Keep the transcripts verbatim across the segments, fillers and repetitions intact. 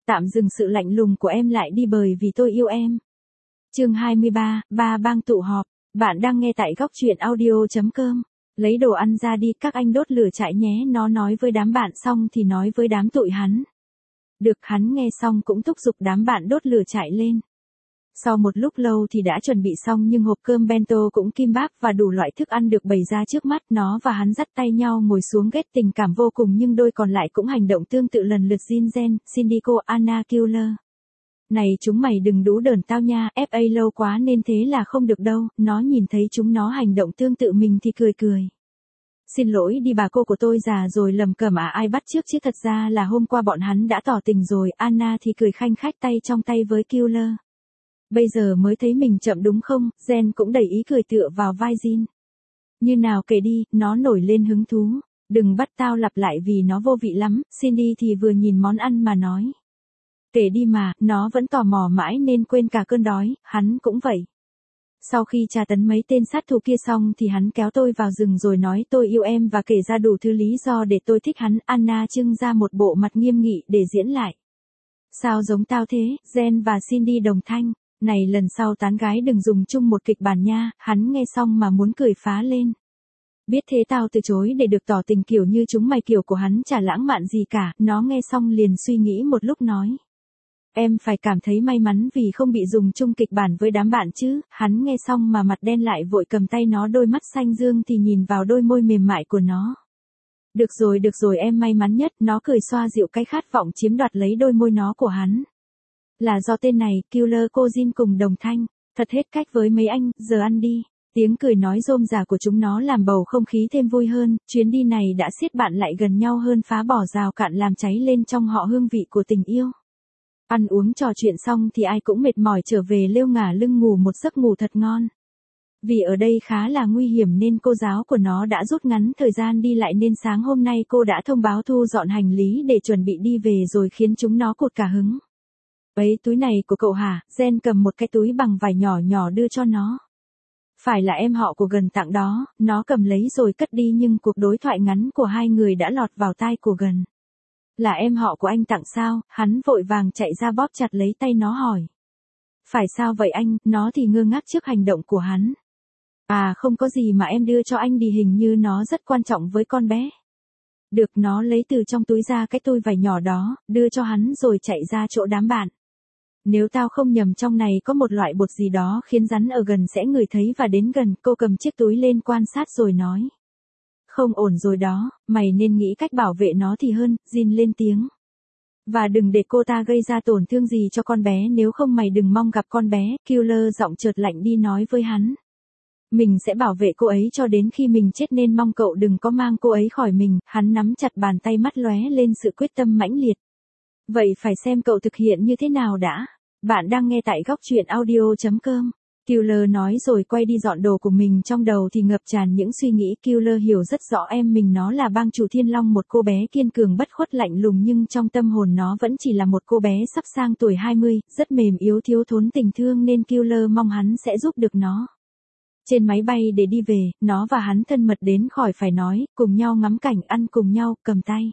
Tạm dừng sự lạnh lùng của em lại đi bởi vì tôi yêu em. Chương hai mươi ba, ba bang tụ họp. Bạn đang nghe tại góc truyện audio chấm com. Lấy đồ ăn ra đi, các anh đốt lửa trại nhé, nó nói với đám bạn xong thì nói với đám tụi hắn. Được, hắn nghe xong cũng thúc giục đám bạn đốt lửa trại lên. Sau một lúc lâu thì đã chuẩn bị xong nhưng hộp cơm bento cũng kim báp và đủ loại thức ăn được bày ra trước mắt. Nó và hắn dắt tay nhau ngồi xuống, ghét tình cảm vô cùng, nhưng đôi còn lại cũng hành động tương tự lần lượt. Jin Jen, Syndico, Anna, Killer. Này chúng mày đừng đú đờn tao nha, ép a lâu quá nên thế là không được đâu. Nó nhìn thấy chúng nó hành động tương tự mình thì cười cười. Xin lỗi đi bà cô của tôi già rồi, lầm cẩm à, ai bắt chước chứ thật ra là hôm qua bọn hắn đã tỏ tình rồi. Anna thì cười khanh khách tay trong tay với Killer. Bây giờ mới thấy mình chậm đúng không? Jen cũng đầy ý cười tựa vào vai Jin. Như nào kể đi, nó nổi lên hứng thú. Đừng bắt tao lặp lại vì nó vô vị lắm. Cindy thì vừa nhìn món ăn mà nói. Kể đi mà, nó vẫn tò mò mãi nên quên cả cơn đói, hắn cũng vậy. Sau khi tra tấn mấy tên sát thủ kia xong thì hắn kéo tôi vào rừng rồi nói tôi yêu em và kể ra đủ thứ lý do để tôi thích hắn. Anna trưng ra một bộ mặt nghiêm nghị để diễn lại. Sao giống tao thế? Jen và Cindy đồng thanh. Này lần sau tán gái đừng dùng chung một kịch bản nha. Hắn nghe xong mà muốn cười phá lên. Biết thế tao từ chối để được tỏ tình kiểu như chúng mày, kiểu của hắn chả lãng mạn gì cả. Nó nghe xong liền suy nghĩ một lúc nói. Em phải cảm thấy may mắn vì không bị dùng chung kịch bản với đám bạn chứ. Hắn nghe xong mà mặt đen lại, vội cầm tay nó, đôi mắt xanh dương thì nhìn vào đôi môi mềm mại của nó. Được rồi được rồi, em may mắn nhất. Nó cười xoa dịu cái khát vọng chiếm đoạt lấy đôi môi nó của hắn. Là do tên này, Killer, cô Jin cùng đồng thanh. Thật hết cách với mấy anh, giờ ăn đi. Tiếng cười nói rôm rả của chúng nó làm bầu không khí thêm vui hơn. Chuyến đi này đã siết bạn lại gần nhau hơn, phá bỏ rào cản, làm cháy lên trong họ hương vị của tình yêu. Ăn uống trò chuyện xong thì ai cũng mệt mỏi trở về lêu ngả lưng ngủ một giấc ngủ thật ngon. Vì ở đây khá là nguy hiểm nên cô giáo của nó đã rút ngắn thời gian đi lại, nên sáng hôm nay cô đã thông báo thu dọn hành lý để chuẩn bị đi về rồi, khiến chúng nó cụt cả hứng. Ấy, túi này của cậu hả? Jen cầm một cái túi bằng vải nhỏ nhỏ đưa cho nó. Phải là em họ của Gần tặng đó. Nó cầm lấy rồi cất đi, nhưng cuộc đối thoại ngắn của hai người đã lọt vào tai của Gần. Là em họ của anh tặng sao? Hắn vội vàng chạy ra bóp chặt lấy tay nó hỏi. Phải sao vậy anh? Nó thì ngơ ngác trước hành động của hắn. À không có gì mà em đưa cho anh đi, hình như nó rất quan trọng với con bé. Được, nó lấy từ trong túi ra cái túi vải nhỏ đó, đưa cho hắn rồi chạy ra chỗ đám bạn. Nếu tao không nhầm trong này có một loại bột gì đó khiến rắn ở gần sẽ ngửi thấy và đến gần. Cô cầm chiếc túi lên quan sát rồi nói. Không ổn rồi đó, mày nên nghĩ cách bảo vệ nó thì hơn. Jin lên tiếng. Và đừng để cô ta gây ra tổn thương gì cho con bé, nếu không mày đừng mong gặp con bé. Killer giọng chợt lạnh đi nói với hắn. Mình sẽ bảo vệ cô ấy cho đến khi mình chết, nên mong cậu đừng có mang cô ấy khỏi mình. Hắn nắm chặt bàn tay, mắt lóe lên sự quyết tâm mãnh liệt. Vậy phải xem cậu thực hiện như thế nào đã. Bạn đang nghe tại góc truyện audio chấm com. Killer nói rồi quay đi dọn đồ của mình, trong đầu thì ngập tràn những suy nghĩ. Killer hiểu rất rõ em mình nó là bang chủ Thiên Long, một cô bé kiên cường bất khuất lạnh lùng, nhưng trong tâm hồn nó vẫn chỉ là một cô bé sắp sang tuổi hai mươi, rất mềm yếu, thiếu thốn tình thương, nên Killer mong hắn sẽ giúp được nó. Trên máy bay để đi về, nó và hắn thân mật đến khỏi phải nói, cùng nhau ngắm cảnh, ăn cùng nhau, cầm tay.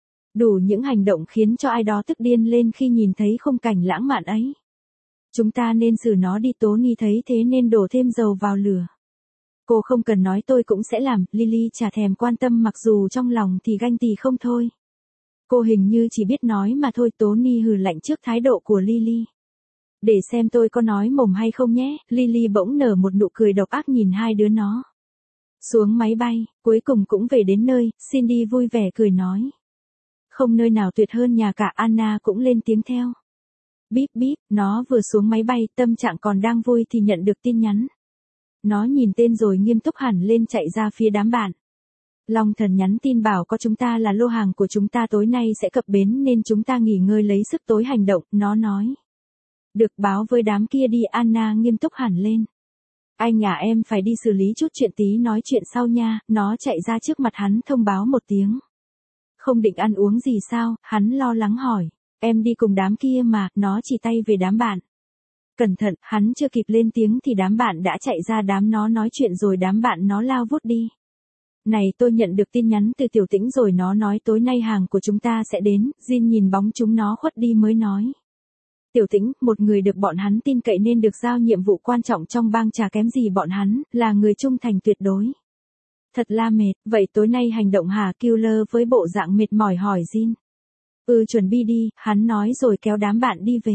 Đủ những hành động khiến cho ai đó tức điên lên khi nhìn thấy khung cảnh lãng mạn ấy. Chúng ta nên xử nó đi, Tony thấy thế nên đổ thêm dầu vào lửa. Cô không cần nói, tôi cũng sẽ làm. Lily chả thèm quan tâm, mặc dù trong lòng thì ganh tị không thôi. Cô hình như chỉ biết nói mà thôi. Tony hừ lạnh trước thái độ của Lily. Để xem tôi có nói mồm hay không nhé. Lily bỗng nở một nụ cười độc ác nhìn hai đứa nó. Xuống máy bay, cuối cùng cũng về đến nơi. Cindy vui vẻ cười nói. Không nơi nào tuyệt hơn nhà cả. Anna cũng lên tiếng theo. Bíp bíp, nó vừa xuống máy bay, tâm trạng còn đang vui thì nhận được tin nhắn. Nó nhìn tên rồi nghiêm túc hẳn lên, chạy ra phía đám bạn. Long Thần nhắn tin bảo có chúng ta là lô hàng của chúng ta tối nay sẽ cập bến, nên chúng ta nghỉ ngơi lấy sức tối hành động. Nó nói. Được, báo với đám kia đi. Anna nghiêm túc hẳn lên. Anh à, em phải đi xử lý chút chuyện tí, nói chuyện sau nha. Nó chạy ra trước mặt hắn thông báo một tiếng. Không định ăn uống gì sao? Hắn lo lắng hỏi. Em đi cùng đám kia mà. Nó chỉ tay về đám bạn. Cẩn thận, hắn chưa kịp lên tiếng thì đám bạn đã chạy ra đám nó nói chuyện rồi, đám bạn nó lao vút đi. Này tôi nhận được tin nhắn từ Tiểu Tĩnh rồi, nó nói tối nay hàng của chúng ta sẽ đến. Jin nhìn bóng chúng nó khuất đi mới nói. Tiểu Tĩnh, một người được bọn hắn tin cậy nên được giao nhiệm vụ quan trọng trong bang chả kém gì bọn hắn, là người trung thành tuyệt đối. Thật là mệt, vậy tối nay hành động hả? Killer với bộ dạng mệt mỏi hỏi Jin. Ừ chuẩn bị đi, hắn nói rồi kéo đám bạn đi về.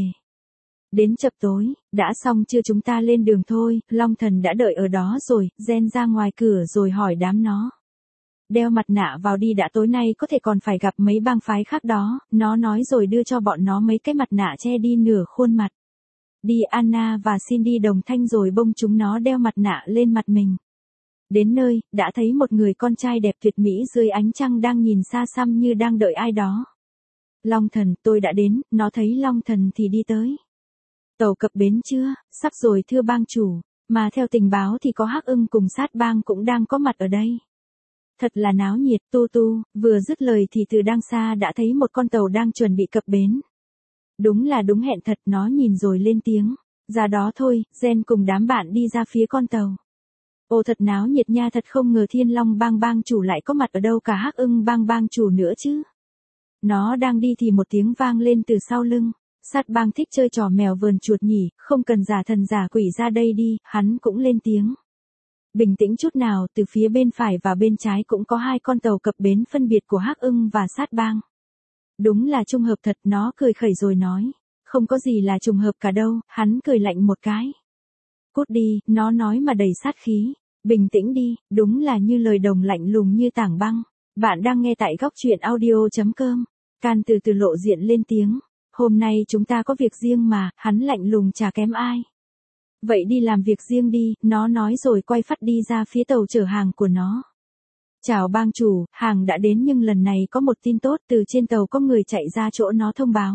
Đến chập tối, đã xong chưa, chúng ta lên đường thôi, Long Thần đã đợi ở đó rồi, Gen ra ngoài cửa rồi hỏi đám nó. Đeo mặt nạ vào đi đã, tối nay có thể còn phải gặp mấy bang phái khác đó, nó nói rồi đưa cho bọn nó mấy cái mặt nạ che đi nửa khuôn mặt. Đi, Anna và Cindy đồng thanh rồi bông chúng nó đeo mặt nạ lên mặt mình. Đến nơi, đã thấy một người con trai đẹp tuyệt mỹ dưới ánh trăng đang nhìn xa xăm như đang đợi ai đó. Long Thần, tôi đã đến, nó thấy Long Thần thì đi tới. Tàu cập bến chưa? Sắp rồi thưa bang chủ, mà theo tình báo thì có Hắc Ưng cùng Sát Bang cũng đang có mặt ở đây. Thật là náo nhiệt. Tu Tu, vừa dứt lời thì từ đằng xa đã thấy một con tàu đang chuẩn bị cập bến. Đúng là đúng hẹn thật, nó nhìn rồi lên tiếng. Ra đó thôi, Gen cùng đám bạn đi ra phía con tàu. Ồ thật náo nhiệt nha, thật không ngờ Thiên Long bang bang chủ lại có mặt ở đâu, cả Hắc Ưng bang bang chủ nữa chứ. Nó đang đi thì một tiếng vang lên từ sau lưng. Sát Bang thích chơi trò mèo vờn chuột nhỉ, không cần giả thần giả quỷ ra đây đi, hắn cũng lên tiếng. Bình tĩnh chút nào, từ phía bên phải và bên trái cũng có hai con tàu cập bến phân biệt của Hắc Ưng và Sát Bang. Đúng là trùng hợp thật, nó cười khẩy rồi nói. Không có gì là trùng hợp cả đâu, hắn cười lạnh một cái. Cút đi, nó nói mà đầy sát khí. Bình tĩnh đi, đúng là như lời đồng lạnh lùng như tảng băng. Bạn đang nghe tại góc truyện audio chấm com. Can từ từ lộ diện lên tiếng. Hôm nay chúng ta có việc riêng mà, hắn lạnh lùng chả kém ai. Vậy đi làm việc riêng đi, nó nói rồi quay phắt đi ra phía tàu chở hàng của nó. Chào bang chủ, hàng đã đến nhưng lần này có một tin tốt, từ trên tàu có người chạy ra chỗ nó thông báo.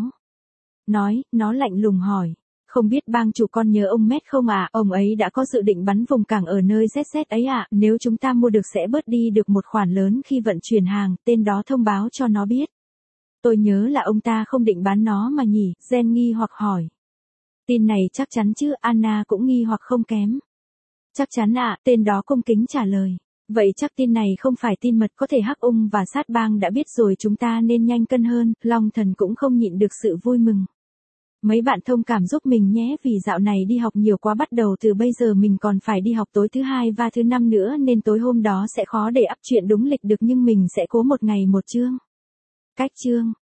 Nói, nó lạnh lùng hỏi. Không biết bang chủ con nhớ ông Matt không ạ? À? Ông ấy đã có dự định bắn vùng cảng ở nơi Z Z ấy ạ, à? Nếu chúng ta mua được sẽ bớt đi được một khoản lớn khi vận chuyển hàng, tên đó thông báo cho nó biết. Tôi nhớ là ông ta không định bán nó mà nhỉ, Gen nghi hoặc hỏi. Tin này chắc chắn chứ, Anna cũng nghi hoặc không kém. Chắc chắn ạ, à, tên đó cung kính trả lời. Vậy chắc tin này không phải tin mật, có thể Hắc Ung và Sát Bang đã biết rồi, chúng ta nên nhanh cân hơn, Long Thần cũng không nhịn được sự vui mừng. Mấy bạn thông cảm giúp mình nhé, vì dạo này đi học nhiều quá, bắt đầu từ bây giờ mình còn phải đi học tối thứ hai và thứ năm nữa nên tối hôm đó sẽ khó để up chuyện đúng lịch được, nhưng mình sẽ cố một ngày một chương. Cách chương.